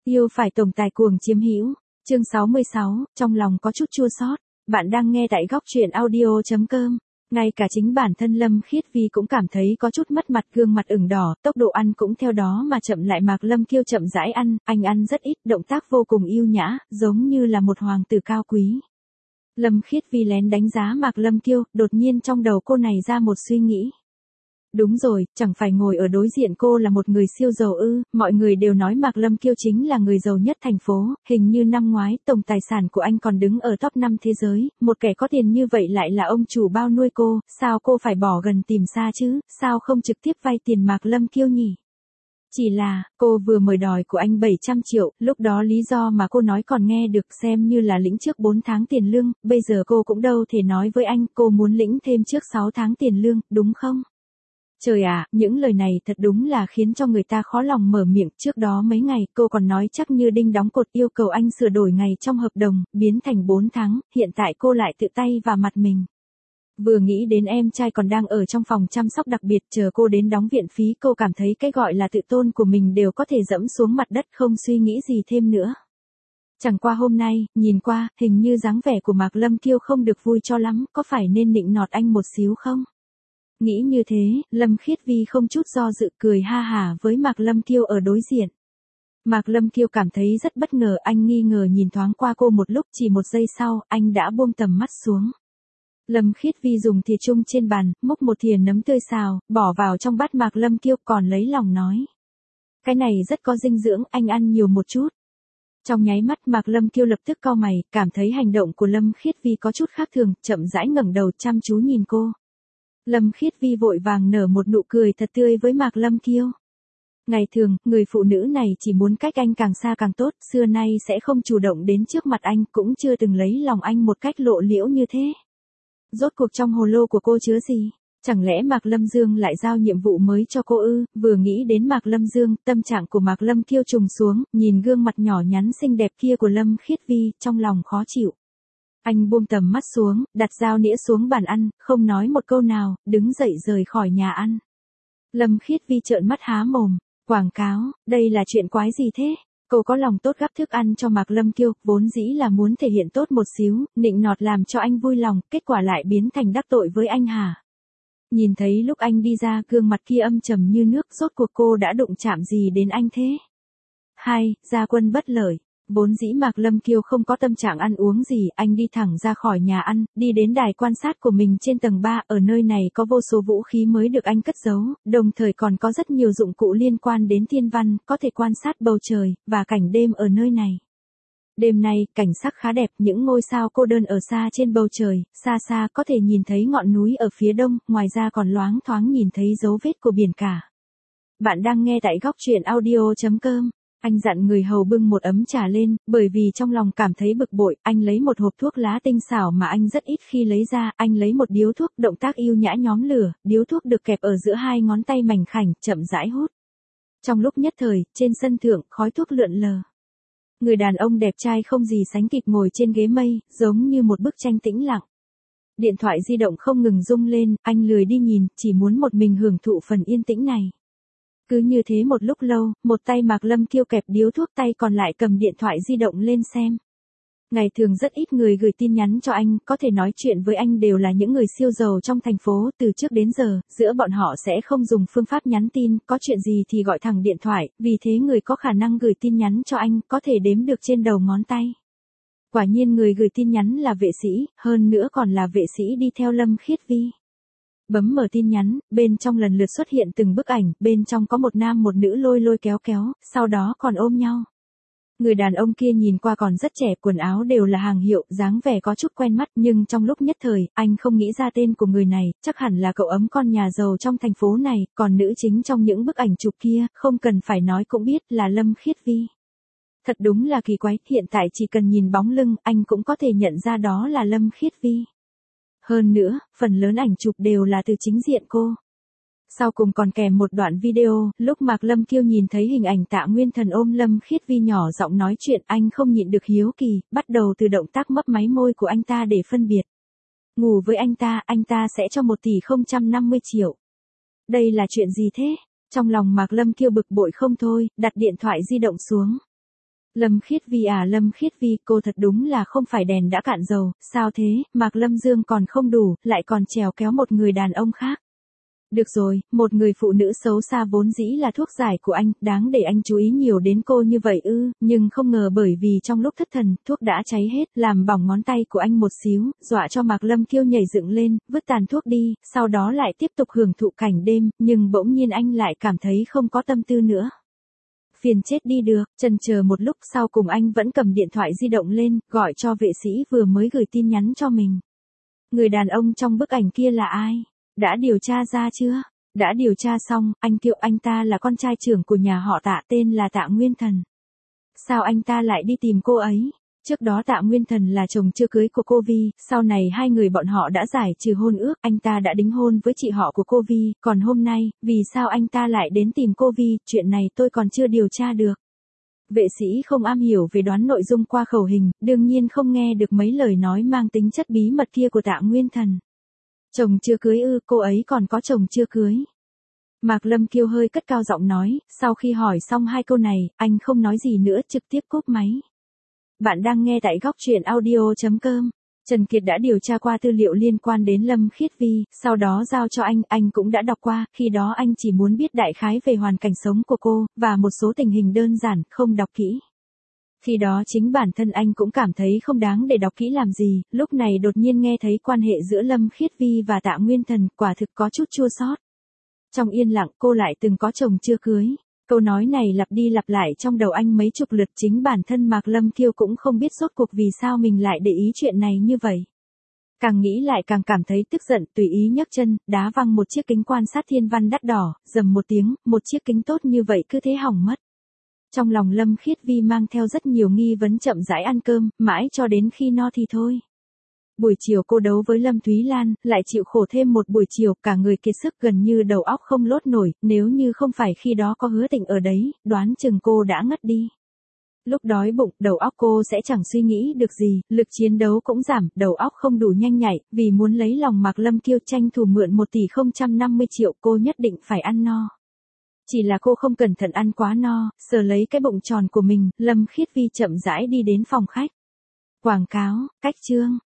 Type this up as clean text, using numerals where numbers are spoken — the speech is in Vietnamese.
Yêu phải tổng tài cuồng chiếm hữu. Chương 66, trong lòng có chút chua xót. Bạn đang nghe tại góc truyện audio.com. Ngay cả chính bản thân Lâm Khiết Vi cũng cảm thấy có chút mất mặt, gương mặt ửng đỏ, tốc độ ăn cũng theo đó mà chậm lại. Mạc Lâm Kiêu chậm rãi ăn, anh ăn rất ít, động tác vô cùng yêu nhã, giống như là một hoàng tử cao quý. Lâm Khiết Vi lén đánh giá Mạc Lâm Kiêu, đột nhiên trong đầu cô này ra một suy nghĩ. Đúng rồi, chẳng phải ngồi ở đối diện cô là một người siêu giàu ư? Mọi người đều nói Mạc Lâm Kiêu chính là người giàu nhất thành phố, hình như năm ngoái tổng tài sản của anh còn đứng ở top 5 thế giới, một kẻ có tiền như vậy lại là ông chủ bao nuôi cô, sao cô phải bỏ gần tìm xa chứ, sao không trực tiếp vay tiền Mạc Lâm Kiêu nhỉ? Chỉ là, cô vừa mời đòi của anh 700 triệu, lúc đó lý do mà cô nói còn nghe được, xem như là lĩnh trước 4 tháng tiền lương, bây giờ cô cũng đâu thể nói với anh, cô muốn lĩnh thêm trước 6 tháng tiền lương, đúng không? Trời ạ, những lời này thật đúng là khiến cho người ta khó lòng mở miệng. Trước đó mấy ngày cô còn nói chắc như đinh đóng cột yêu cầu anh sửa đổi ngày trong hợp đồng, biến thành 4 tháng, hiện tại cô lại tự tay vào mặt mình. Vừa nghĩ đến em trai còn đang ở trong phòng chăm sóc đặc biệt chờ cô đến đóng viện phí, cô cảm thấy cái gọi là tự tôn của mình đều có thể dẫm xuống mặt đất, không suy nghĩ gì thêm nữa. Chẳng qua hôm nay, nhìn qua, hình như dáng vẻ của Mạc Lâm Kiêu không được vui cho lắm, có phải nên nịnh nọt anh một xíu không? Nghĩ như thế, Lâm Khiết Vi không chút do dự cười ha hả với Mạc Lâm Kiêu ở đối diện. Mạc Lâm Kiêu cảm thấy rất bất ngờ, anh nghi ngờ nhìn thoáng qua cô một lúc, chỉ một giây sau, anh đã buông tầm mắt xuống. Lâm Khiết Vi dùng thìa chung trên bàn, múc một thìa nấm tươi xào, bỏ vào trong bát Mạc Lâm Kiêu, còn lấy lòng nói. Cái này rất có dinh dưỡng, anh ăn nhiều một chút. Trong nháy mắt Mạc Lâm Kiêu lập tức cau mày, cảm thấy hành động của Lâm Khiết Vi có chút khác thường, chậm rãi ngẩng đầu chăm chú nhìn cô. Lâm Khiết Vi vội vàng nở một nụ cười thật tươi với Mạc Lâm Kiêu. Ngày thường, người phụ nữ này chỉ muốn cách anh càng xa càng tốt, xưa nay sẽ không chủ động đến trước mặt anh, cũng chưa từng lấy lòng anh một cách lộ liễu như thế. Rốt cuộc trong hồ lô của cô chứa gì? Chẳng lẽ Mạc Lâm Dương lại giao nhiệm vụ mới cho cô ư? Vừa nghĩ đến Mạc Lâm Dương, tâm trạng của Mạc Lâm Kiêu trùng xuống, nhìn gương mặt nhỏ nhắn xinh đẹp kia của Lâm Khiết Vi, trong lòng khó chịu. Anh buông tầm mắt xuống, đặt dao nĩa xuống bàn ăn, không nói một câu nào, đứng dậy rời khỏi nhà ăn. Lâm Khiết Vi trợn mắt há mồm, quảng cáo, đây là chuyện quái gì thế? Cô có lòng tốt gắp thức ăn cho Mạc Lâm Kiêu, vốn dĩ là muốn thể hiện tốt một xíu, nịnh nọt làm cho anh vui lòng, kết quả lại biến thành đắc tội với anh hả? Nhìn thấy lúc anh đi ra, gương mặt kia âm trầm như nước, rốt cuộc cô đã đụng chạm gì đến anh thế? Gia quân bất lợi. Vốn dĩ Mạc Lâm Kiêu không có tâm trạng ăn uống gì, anh đi thẳng ra khỏi nhà ăn, đi đến đài quan sát của mình trên tầng 3, ở nơi này có vô số vũ khí mới được anh cất giấu, đồng thời còn có rất nhiều dụng cụ liên quan đến thiên văn, có thể quan sát bầu trời, và cảnh đêm ở nơi này. Đêm nay, cảnh sắc khá đẹp, những ngôi sao cô đơn ở xa trên bầu trời, xa xa có thể nhìn thấy ngọn núi ở phía đông, ngoài ra còn loáng thoáng nhìn thấy dấu vết của biển cả. Bạn đang nghe tại góc truyện audio.com. Anh dặn người hầu bưng một ấm trà lên, bởi vì trong lòng cảm thấy bực bội, anh lấy một hộp thuốc lá tinh xảo mà anh rất ít khi lấy ra, anh lấy một điếu thuốc, động tác yêu nhã nhóm lửa, điếu thuốc được kẹp ở giữa hai ngón tay mảnh khảnh, chậm rãi hút. Trong lúc nhất thời, trên sân thượng, khói thuốc lượn lờ. Người đàn ông đẹp trai không gì sánh kịp ngồi trên ghế mây, giống như một bức tranh tĩnh lặng. Điện thoại di động không ngừng rung lên, anh lười đi nhìn, chỉ muốn một mình hưởng thụ phần yên tĩnh này. Cứ như thế một lúc lâu, một tay Mạc Lâm Kiêu kẹp điếu thuốc, tay còn lại cầm điện thoại di động lên xem. Ngày thường rất ít người gửi tin nhắn cho anh, có thể nói chuyện với anh đều là những người siêu giàu trong thành phố, từ trước đến giờ, giữa bọn họ sẽ không dùng phương pháp nhắn tin, có chuyện gì thì gọi thẳng điện thoại, vì thế người có khả năng gửi tin nhắn cho anh, có thể đếm được trên đầu ngón tay. Quả nhiên người gửi tin nhắn là vệ sĩ, hơn nữa còn là vệ sĩ đi theo Lâm Khiết Vi. Bấm mở tin nhắn, bên trong lần lượt xuất hiện từng bức ảnh, bên trong có một nam một nữ lôi lôi kéo kéo, sau đó còn ôm nhau. Người đàn ông kia nhìn qua còn rất trẻ, quần áo đều là hàng hiệu, dáng vẻ có chút quen mắt, nhưng trong lúc nhất thời, anh không nghĩ ra tên của người này, chắc hẳn là cậu ấm con nhà giàu trong thành phố này, còn nữ chính trong những bức ảnh chụp kia, không cần phải nói cũng biết là Lâm Khiết Vi. Thật đúng là kỳ quái, hiện tại chỉ cần nhìn bóng lưng, anh cũng có thể nhận ra đó là Lâm Khiết Vi. Hơn nữa, phần lớn ảnh chụp đều là từ chính diện cô. Sau cùng còn kèm một đoạn video, lúc Mạc Lâm Kiêu nhìn thấy hình ảnh Tạ Nguyên Thần ôm Lâm Khiết Vi nhỏ giọng nói chuyện, anh không nhịn được hiếu kỳ, bắt đầu từ động tác mấp máy môi của anh ta để phân biệt. Ngủ với anh ta sẽ cho 1,050 triệu. Đây là chuyện gì thế? Trong lòng Mạc Lâm Kiêu bực bội không thôi, đặt điện thoại di động xuống. Lâm Khiết Vi à, Lâm Khiết Vi, cô thật đúng là không phải đèn đã cạn dầu, sao thế, Mạc Lâm Dương còn không đủ, lại còn trèo kéo một người đàn ông khác. Được rồi, một người phụ nữ xấu xa vốn dĩ là thuốc giải của anh, đáng để anh chú ý nhiều đến cô như vậy ư, nhưng không ngờ bởi vì trong lúc thất thần, thuốc đã cháy hết, làm bỏng ngón tay của anh một xíu, dọa cho Mạc Lâm Kiêu nhảy dựng lên, vứt tàn thuốc đi, sau đó lại tiếp tục hưởng thụ cảnh đêm, nhưng bỗng nhiên anh lại cảm thấy không có tâm tư nữa. Phiền chết đi được, chần chờ một lúc sau cùng anh vẫn cầm điện thoại di động lên, gọi cho vệ sĩ vừa mới gửi tin nhắn cho mình. Người đàn ông trong bức ảnh kia là ai? Đã điều tra ra chưa? Đã điều tra xong, anh kêu anh ta là con trai trưởng của nhà họ Tạ tên là Tạ Nguyên Thần. Sao anh ta lại đi tìm cô ấy? Trước đó Tạ Nguyên Thần là chồng chưa cưới của cô Vi, sau này hai người bọn họ đã giải trừ hôn ước, anh ta đã đính hôn với chị họ của cô Vi, còn hôm nay, vì sao anh ta lại đến tìm cô Vi, chuyện này tôi còn chưa điều tra được. Vệ sĩ không am hiểu về đoán nội dung qua khẩu hình, đương nhiên không nghe được mấy lời nói mang tính chất bí mật kia của Tạ Nguyên Thần. Chồng chưa cưới ư, cô ấy còn có chồng chưa cưới. Mạc Lâm Kiêu hơi cất cao giọng nói, sau khi hỏi xong hai câu này, anh không nói gì nữa trực tiếp cúp máy. Bạn đang nghe tại góc truyện audio.com. Trần Kiệt đã điều tra qua tư liệu liên quan đến Lâm Khiết Vi, sau đó giao cho anh cũng đã đọc qua, khi đó anh chỉ muốn biết đại khái về hoàn cảnh sống của cô, và một số tình hình đơn giản, không đọc kỹ. Khi đó chính bản thân anh cũng cảm thấy không đáng để đọc kỹ làm gì, lúc này đột nhiên nghe thấy quan hệ giữa Lâm Khiết Vi và Tạ Nguyên Thần, quả thực có chút chua xót. Trong yên lặng cô lại từng có chồng chưa cưới. Câu nói này lặp đi lặp lại trong đầu anh mấy chục lượt, chính bản thân Mạc Lâm Kiêu cũng không biết rốt cuộc vì sao mình lại để ý chuyện này như vậy. Càng nghĩ lại càng cảm thấy tức giận, tùy ý nhấc chân, đá văng một chiếc kính quan sát thiên văn đắt đỏ, rầm một tiếng, một chiếc kính tốt như vậy cứ thế hỏng mất. Trong lòng Lâm Khiết Vi mang theo rất nhiều nghi vấn, chậm rãi ăn cơm, mãi cho đến khi no thì thôi. Buổi chiều cô đấu với Lâm Thúy Lan, lại chịu khổ thêm một buổi chiều, cả người kiệt sức gần như đầu óc không lốt nổi, nếu như không phải khi đó có Hứa Tịnh ở đấy, đoán chừng cô đã ngất đi. Lúc đói bụng, đầu óc cô sẽ chẳng suy nghĩ được gì, lực chiến đấu cũng giảm, đầu óc không đủ nhanh nhạy, vì muốn lấy lòng Mạc Lâm Kiêu tranh thủ mượn 1,050 tỷ cô nhất định phải ăn no. Chỉ là cô không cẩn thận ăn quá no, sờ lấy cái bụng tròn của mình, Lâm Khiết Vi chậm rãi đi đến phòng khách. Quảng cáo, cách chương.